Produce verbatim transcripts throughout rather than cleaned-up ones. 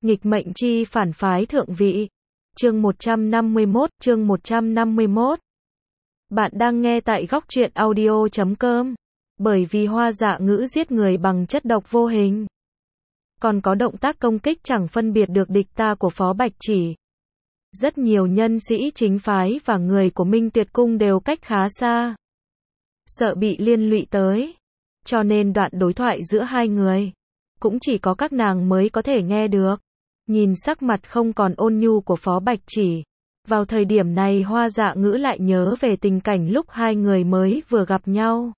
Nghịch mệnh chi phản phái thượng vị. Chương một trăm năm mươi mốt, chương một trăm năm mươi mốt. Bạn đang nghe tại góc truyện audio chấm com. Bởi vì Hoa Dạ Ngữ giết người bằng chất độc vô hình. Còn có động tác công kích chẳng phân biệt được địch ta của Phó Bạch Chỉ. Rất nhiều nhân sĩ chính phái và người của Minh Tuyệt Cung đều cách khá xa. Sợ bị liên lụy tới. Cho nên đoạn đối thoại giữa hai người cũng chỉ có các nàng mới có thể nghe được. Nhìn sắc mặt không còn ôn nhu của Phó Bạch Chỉ. Vào thời điểm này Hoa Dạ Ngữ lại nhớ về tình cảnh lúc hai người mới vừa gặp nhau.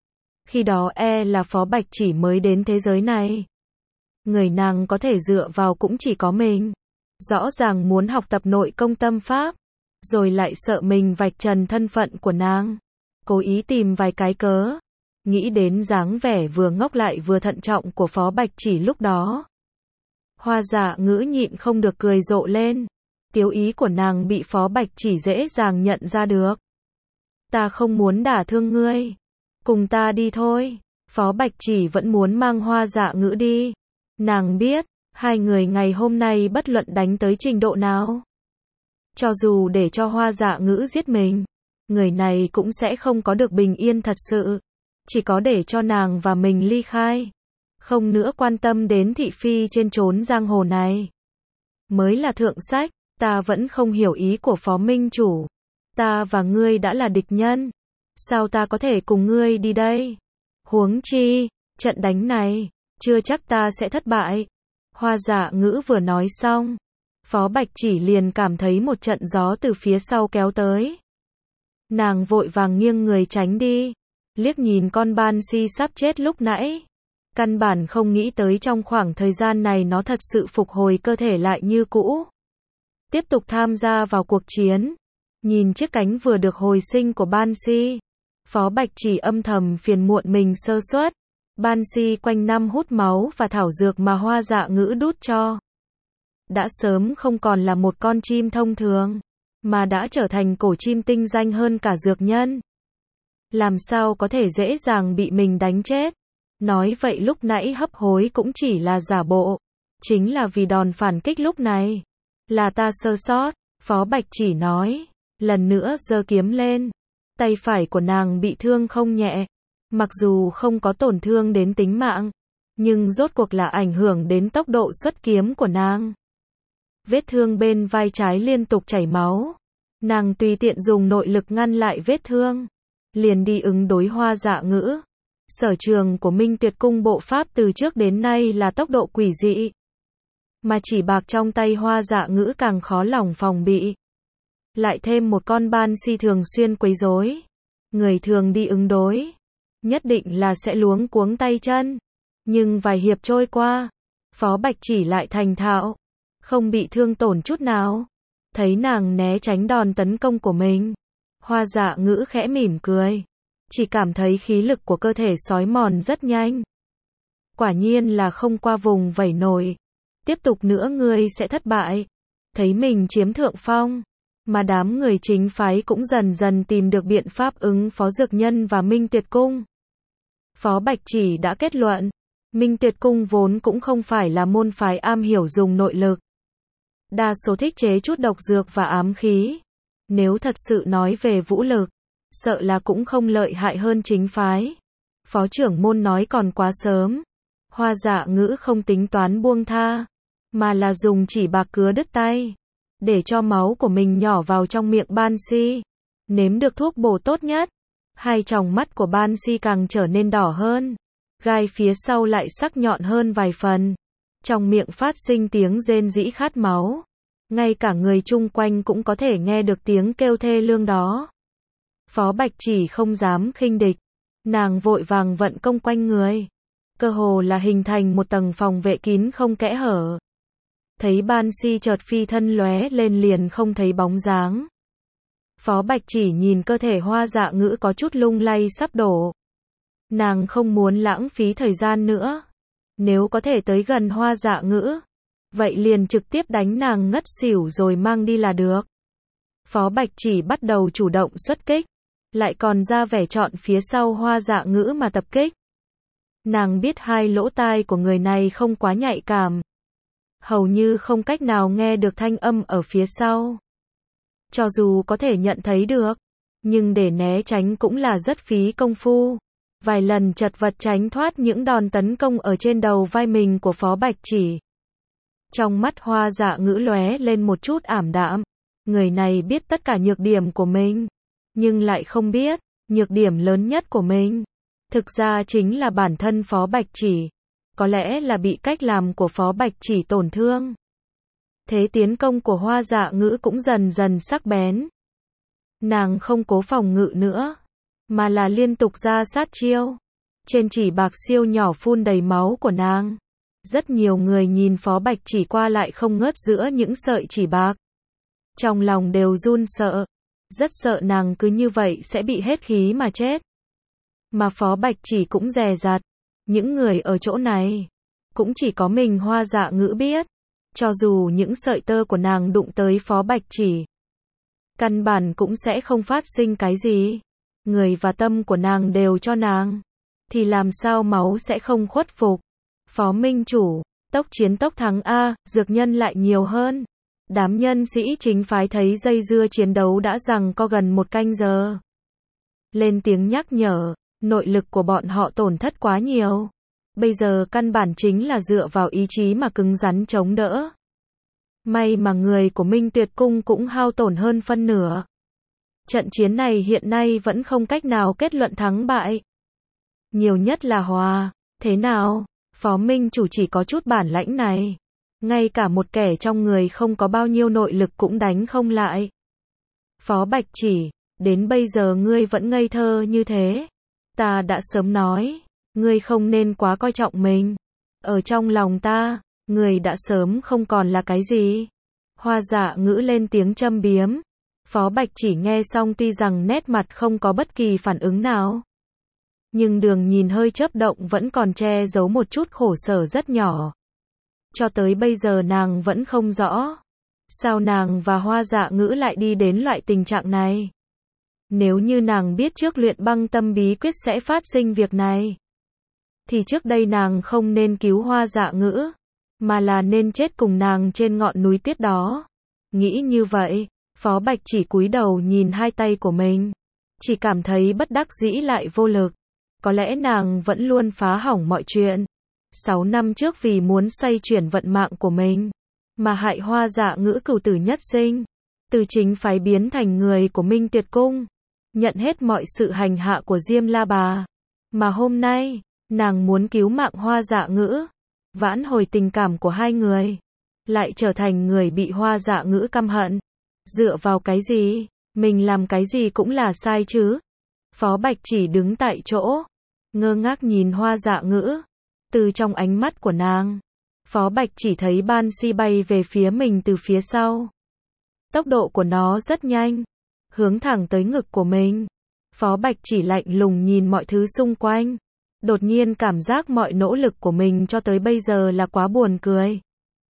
Khi đó e là Phó Bạch Chỉ mới đến thế giới này. Người nàng có thể dựa vào cũng chỉ có mình. Rõ ràng muốn học tập nội công tâm pháp. Rồi lại sợ mình vạch trần thân phận của nàng. Cố ý tìm vài cái cớ. Nghĩ đến dáng vẻ vừa ngốc lại vừa thận trọng của Phó Bạch Chỉ lúc đó. Hoa Dạ Ngữ nhịn không được cười rộ lên. Tiếu ý của nàng bị Phó Bạch Chỉ dễ dàng nhận ra được. Ta không muốn đả thương ngươi. Cùng ta đi thôi. Phó Bạch Chỉ vẫn muốn mang Hoa Dạ Ngữ đi. Nàng biết, hai người ngày hôm nay bất luận đánh tới trình độ nào. Cho dù để cho Hoa Dạ Ngữ giết mình, người này cũng sẽ không có được bình yên thật sự. Chỉ có để cho nàng và mình ly khai. Không nữa quan tâm đến thị phi trên chốn giang hồ này. Mới là thượng sách, ta vẫn không hiểu ý của Phó Minh Chủ. Ta và ngươi đã là địch nhân. Sao ta có thể cùng ngươi đi đây? Huống chi, trận đánh này, chưa chắc ta sẽ thất bại. Hoa Dạ Ngữ vừa nói xong. Phó Bạch Chỉ liền cảm thấy một trận gió từ phía sau kéo tới. Nàng vội vàng nghiêng người tránh đi. Liếc nhìn con ban si sắp chết lúc nãy. Căn bản không nghĩ tới trong khoảng thời gian này nó thật sự phục hồi cơ thể lại như cũ. Tiếp tục tham gia vào cuộc chiến. Nhìn chiếc cánh vừa được hồi sinh của ban si. Phó Bạch Chỉ âm thầm phiền muộn mình sơ suất. Ban si quanh năm hút máu và thảo dược mà Hoa Dạ Ngữ đút cho. Đã sớm không còn là một con chim thông thường. Mà đã trở thành cổ chim tinh danh hơn cả dược nhân. Làm sao có thể dễ dàng bị mình đánh chết. Nói vậy lúc nãy hấp hối cũng chỉ là giả bộ. Chính là vì đòn phản kích lúc này. Là ta sơ sót. Phó Bạch Chỉ nói. Lần nữa giơ kiếm lên. Tay phải của nàng bị thương không nhẹ. Mặc dù không có tổn thương đến tính mạng. Nhưng rốt cuộc là ảnh hưởng đến tốc độ xuất kiếm của nàng. Vết thương bên vai trái liên tục chảy máu. Nàng tùy tiện dùng nội lực ngăn lại vết thương. Liền đi ứng đối Hoa Dạ Ngữ. Sở trường của Minh Tuyệt Cung bộ pháp từ trước đến nay là tốc độ quỷ dị. Mà chỉ bạc trong tay Hoa Dạ Ngữ càng khó lòng phòng bị. Lại thêm một con ban si thường xuyên quấy rối. Người thường đi ứng đối. Nhất định là sẽ luống cuống tay chân. Nhưng vài hiệp trôi qua. Phó Bạch Chỉ lại thành thạo. Không bị thương tổn chút nào. Thấy nàng né tránh đòn tấn công của mình. Hoa Dạ Ngữ khẽ mỉm cười. Chỉ cảm thấy khí lực của cơ thể xói mòn rất nhanh. Quả nhiên là không qua vùng vẩy nổi. Tiếp tục nữa ngươi sẽ thất bại. Thấy mình chiếm thượng phong. Mà đám người chính phái cũng dần dần tìm được biện pháp ứng phó dược nhân và Minh Tuyệt Cung. Phó Bạch Chỉ đã kết luận. Minh Tuyệt Cung vốn cũng không phải là môn phái am hiểu dùng nội lực. Đa số thích chế chút độc dược và ám khí. Nếu thật sự nói về vũ lực, sợ là cũng không lợi hại hơn chính phái. Phó trưởng môn nói còn quá sớm. Hoa Dạ Ngữ không tính toán buông tha, mà là dùng chỉ bạc cứa đứt tay, để cho máu của mình nhỏ vào trong miệng ban si. Nếm được thuốc bổ tốt nhất, hai tròng mắt của ban si càng trở nên đỏ hơn. Gai phía sau lại sắc nhọn hơn vài phần. Trong miệng phát sinh tiếng rên rỉ khát máu. Ngay cả người chung quanh cũng có thể nghe được tiếng kêu thê lương đó. Phó Bạch Chỉ không dám khinh địch. Nàng vội vàng vận công quanh người. Cơ hồ là hình thành một tầng phòng vệ kín không kẽ hở. Thấy ban si chợt phi thân lóe lên liền không thấy bóng dáng. Phó Bạch Chỉ nhìn cơ thể Hoa Dạ Ngữ có chút lung lay sắp đổ. Nàng không muốn lãng phí thời gian nữa. Nếu có thể tới gần Hoa Dạ Ngữ, vậy liền trực tiếp đánh nàng ngất xỉu rồi mang đi là được. Phó Bạch Chỉ bắt đầu chủ động xuất kích. Lại còn ra vẻ chọn phía sau Hoa Dạ Ngữ mà tập kích. Nàng biết hai lỗ tai của người này không quá nhạy cảm. hầu như không cách nào nghe được thanh âm ở phía sau. Cho dù có thể nhận thấy được, nhưng để né tránh cũng là rất phí công phu. Vài lần chật vật tránh thoát những đòn tấn công ở trên đầu vai mình của Phó Bạch Chỉ. Trong mắt Hoa Dạ Ngữ lóe lên một chút ảm đạm. Người này biết tất cả nhược điểm của mình, nhưng lại không biết, nhược điểm lớn nhất của mình, thực ra chính là bản thân Phó Bạch Chỉ. Có lẽ là bị cách làm của Phó Bạch Chỉ tổn thương. Thế tiến công của Hoa Dạ Ngữ cũng dần dần sắc bén. Nàng không cố phòng ngự nữa, mà là liên tục ra sát chiêu. Trên chỉ bạc siêu nhỏ phun đầy máu của nàng. Rất nhiều người nhìn Phó Bạch Chỉ qua lại không ngớt giữa những sợi chỉ bạc. Trong lòng đều run sợ. Rất sợ nàng cứ như vậy sẽ bị hết khí mà chết. Mà Phó Bạch Chỉ cũng dè dặt. Những người ở chỗ này, cũng chỉ có mình Hoa Dạ Ngữ biết. Cho dù những sợi tơ của nàng đụng tới Phó Bạch Chỉ, căn bản cũng sẽ không phát sinh cái gì. Người và tâm của nàng đều cho nàng, thì làm sao máu sẽ không khuất phục. Phó Minh Chủ, tốc chiến tốc thắng a, dược nhân lại nhiều hơn. Đám nhân sĩ chính phái thấy dây dưa chiến đấu đã rằng co gần một canh giờ. Lên tiếng nhắc nhở, nội lực của bọn họ tổn thất quá nhiều. Bây giờ căn bản chính là dựa vào ý chí mà cứng rắn chống đỡ. May mà người của Minh Tuyệt Cung cũng hao tổn hơn phân nửa. Trận chiến này hiện nay vẫn không cách nào kết luận thắng bại. Nhiều nhất là hòa. Thế nào? Phó Minh Chủ chỉ có chút bản lãnh này. Ngay cả một kẻ trong người không có bao nhiêu nội lực cũng đánh không lại. Phó Bạch Chỉ, đến bây giờ ngươi vẫn ngây thơ như thế. Ta đã sớm nói, ngươi không nên quá coi trọng mình. Ở trong lòng ta, ngươi đã sớm không còn là cái gì. Hoa Dạ Ngữ lên tiếng châm biếm. Phó Bạch Chỉ nghe xong tuy rằng nét mặt không có bất kỳ phản ứng nào, nhưng đường nhìn hơi chớp động vẫn còn che giấu một chút khổ sở rất nhỏ. Cho tới bây giờ nàng vẫn không rõ, sao nàng và Hoa Dạ Ngữ lại đi đến loại tình trạng này. Nếu như nàng biết trước luyện băng tâm bí quyết sẽ phát sinh việc này, thì trước đây nàng không nên cứu Hoa Dạ Ngữ, mà là nên chết cùng nàng trên ngọn núi tuyết đó. Nghĩ như vậy, Phó Bạch Chỉ cúi đầu nhìn hai tay của mình, chỉ cảm thấy bất đắc dĩ lại vô lực. Có lẽ nàng vẫn luôn phá hỏng mọi chuyện. Sáu năm trước vì muốn xoay chuyển vận mạng của mình, mà hại Hoa Dạ Ngữ cửu tử nhất sinh, từ chính phái biến thành người của Minh Tuyệt Cung, nhận hết mọi sự hành hạ của Diêm La Bà. Mà hôm nay, nàng muốn cứu mạng Hoa Dạ Ngữ, vãn hồi tình cảm của hai người, lại trở thành người bị Hoa Dạ Ngữ căm hận. Dựa vào cái gì? Mình làm cái gì cũng là sai chứ? Phó Bạch Chỉ đứng tại chỗ, ngơ ngác nhìn Hoa Dạ Ngữ. Từ trong ánh mắt của nàng, Phó Bạch Chỉ thấy ban si bay về phía mình từ phía sau. Tốc độ của nó rất nhanh, hướng thẳng tới ngực của mình. Phó Bạch Chỉ lạnh lùng nhìn mọi thứ xung quanh. Đột nhiên cảm giác mọi nỗ lực của mình cho tới bây giờ là quá buồn cười.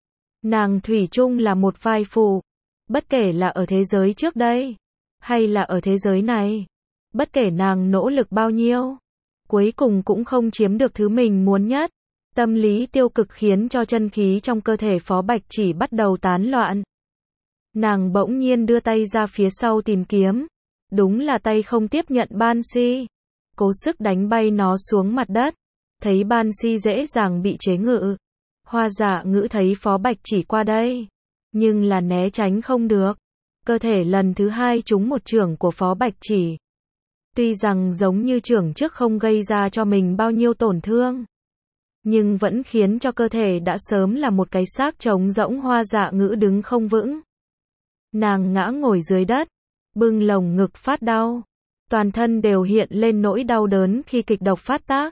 Nàng thủy chung là một vai phụ. Bất kể là ở thế giới trước đây, hay là ở thế giới này, bất kể nàng nỗ lực bao nhiêu, cuối cùng cũng không chiếm được thứ mình muốn nhất. Tâm lý tiêu cực khiến cho chân khí trong cơ thể Phó Bạch Chỉ bắt đầu tán loạn. Nàng bỗng nhiên đưa tay ra phía sau tìm kiếm. Đúng là tay không tiếp nhận ban si. Cố sức đánh bay nó xuống mặt đất. Thấy ban si dễ dàng bị chế ngự. Hoa Dạ Ngữ thấy Phó Bạch Chỉ qua đây, nhưng là né tránh không được. Cơ thể lần thứ hai trúng một chưởng của Phó Bạch Chỉ. Tuy rằng giống như chưởng trước không gây ra cho mình bao nhiêu tổn thương, nhưng vẫn khiến cho cơ thể đã sớm là một cái xác trống rỗng. Hoa Dạ Ngữ đứng không vững. Nàng ngã ngồi dưới đất, bưng lồng ngực phát đau. Toàn thân đều hiện lên nỗi đau đớn khi kịch độc phát tác.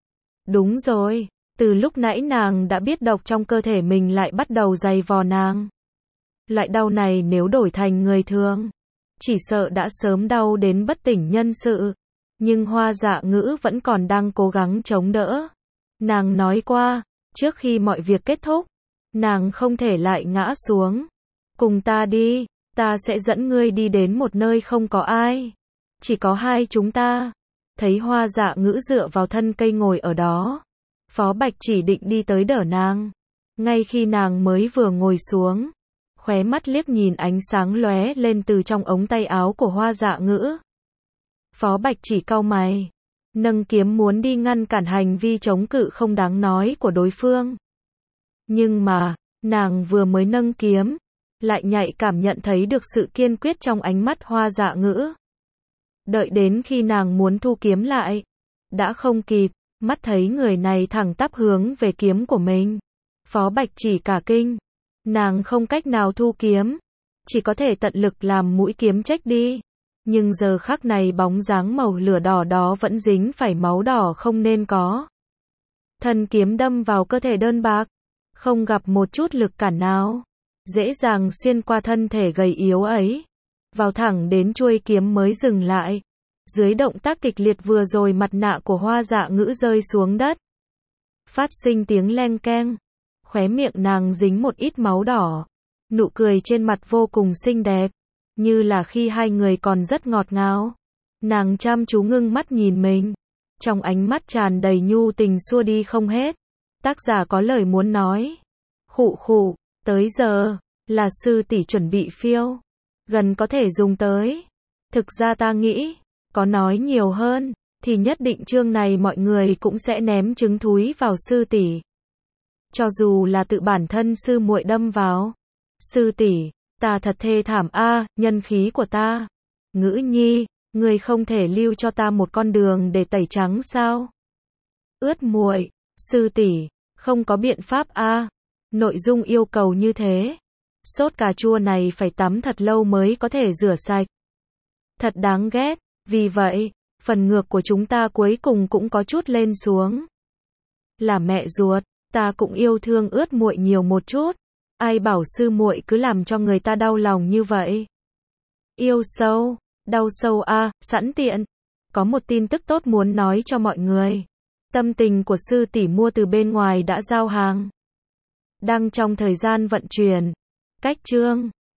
Đúng rồi, từ lúc nãy nàng đã biết độc trong cơ thể mình lại bắt đầu giày vò nàng. Loại đau này nếu đổi thành người thường, chỉ sợ đã sớm đau đến bất tỉnh nhân sự. Nhưng Hoa Dạ Ngữ vẫn còn đang cố gắng chống đỡ. Nàng nói qua, trước khi mọi việc kết thúc, nàng không thể lại ngã xuống. Cùng ta đi, ta sẽ dẫn ngươi đi đến một nơi không có ai. Chỉ có hai chúng ta. Thấy Hoa Dạ Ngữ dựa vào thân cây ngồi ở đó, Phó Bạch Chỉ định đi tới đỡ nàng. Ngay khi nàng mới vừa ngồi xuống, khóe mắt liếc nhìn ánh sáng lóe lên từ trong ống tay áo của Hoa Dạ Ngữ. Phó Bạch Chỉ cau mày, nâng kiếm muốn đi ngăn cản hành vi chống cự không đáng nói của đối phương. Nhưng mà, nàng vừa mới nâng kiếm, lại nhạy cảm nhận thấy được sự kiên quyết trong ánh mắt Hoa Dạ Ngữ. Đợi đến khi nàng muốn thu kiếm lại, đã không kịp, mắt thấy người này thẳng tắp hướng về kiếm của mình. Phó Bạch Chỉ cả kinh, nàng không cách nào thu kiếm, chỉ có thể tận lực làm mũi kiếm chếch đi. Nhưng giờ khắc này bóng dáng màu lửa đỏ đó vẫn dính phải máu đỏ không nên có. Thân kiếm đâm vào cơ thể đơn bạc, không gặp một chút lực cản nào, dễ dàng xuyên qua thân thể gầy yếu ấy, vào thẳng đến chuôi kiếm mới dừng lại. Dưới động tác kịch liệt vừa rồi mặt nạ của Hoa Dạ Ngữ rơi xuống đất, phát sinh tiếng leng keng, khóe miệng nàng dính một ít máu đỏ, nụ cười trên mặt vô cùng xinh đẹp, như là khi hai người còn rất ngọt ngào. Nàng chăm chú ngưng mắt nhìn mình, trong ánh mắt tràn đầy nhu tình xua đi không hết. Tác giả có lời muốn nói. Khụ khụ, tới giờ, là sư tỷ chuẩn bị phiêu. Gần có thể dùng tới. Thực ra ta nghĩ, có nói nhiều hơn, thì nhất định chương này mọi người cũng sẽ ném trứng thúi vào sư tỷ. Cho dù là tự bản thân sư muội đâm vào. Sư tỷ, ta thật thê thảm a, nhân khí của ta. Ngữ Nhi, ngươi không thể lưu cho ta một con đường để tẩy trắng sao? Ướt muội, sư tỷ, không có biện pháp a. Nội dung yêu cầu như thế, sốt cà chua này phải tắm thật lâu mới có thể rửa sạch. Thật đáng ghét, vì vậy, phần ngược của chúng ta cuối cùng cũng có chút lên xuống. Là mẹ ruột, ta cũng yêu thương ướt muội nhiều một chút. Ai bảo sư muội cứ làm cho người ta đau lòng như vậy? Yêu sâu, đau sâu a, à, sẵn tiện. Có một tin tức tốt muốn nói cho mọi người. Tâm tình của sư tỷ mua từ bên ngoài đã giao hàng. Đang trong thời gian vận chuyển. Cách chương